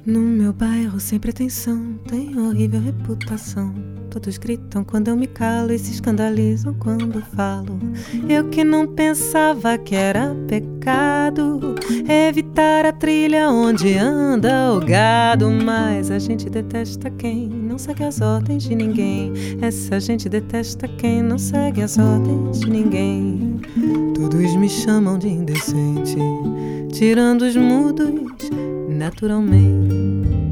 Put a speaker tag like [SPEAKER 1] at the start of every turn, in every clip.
[SPEAKER 1] No meu bairro sem pretensão, tem horrível reputação. Todos gritam quando eu me calo e se escandalizam quando falo. Eu que não pensava que era pecado evitar a trilha onde anda o gado. Mas a gente detesta quem não segue as ordens de ninguém. Essa gente detesta quem não segue as ordens de ninguém. Todos me chamam de indecente, tirando os mudos naturalmente.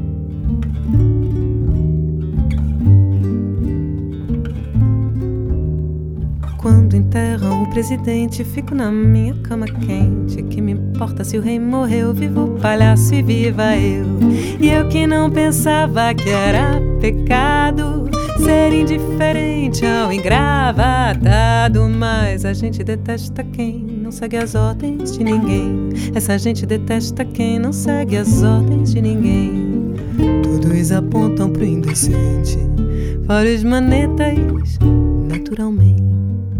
[SPEAKER 1] Quando enterram o presidente, fico na minha cama quente. Que me importa se o rei morreu, viva o palhaço e viva eu. E eu que não pensava que era pecado ser indiferente ao engravatado. Mas a gente detesta quem não segue as ordens de ninguém. Essa gente detesta quem não segue as ordens de ninguém. Todos apontam pro indecente, vários manetas naturalmente.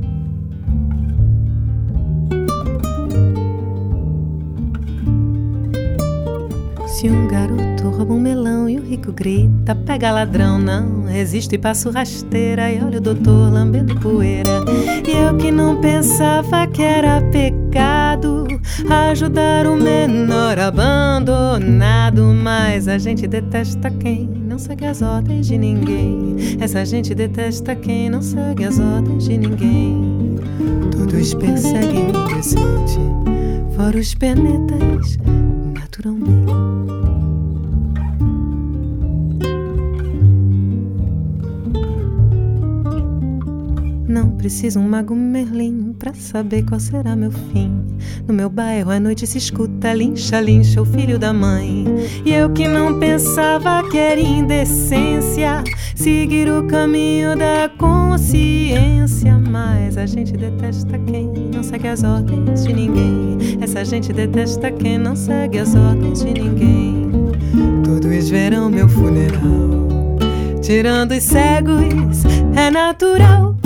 [SPEAKER 1] Se um garoto rouba um melão e o rico grita, pega ladrão, não resisto e passo rasteira. E olha o doutor lambendo poeira. E eu que não pensava que era pecado ajudar o menor abandonado. Mas a gente detesta quem não segue as ordens de ninguém. Essa gente detesta quem não segue as ordens de ninguém. Todos perseguem o indecente, fora os penetas naturalmente. Não preciso um mago Merlin pra saber qual será meu fim. No meu bairro à noite se escuta lincha, lincha o filho da mãe. E eu que não pensava que era indecência seguir o caminho da consciência. Mas a gente detesta quem não segue as ordens de ninguém. Essa gente detesta quem não segue as ordens de ninguém. Todos verão meu funeral, tirando os cegos, é natural.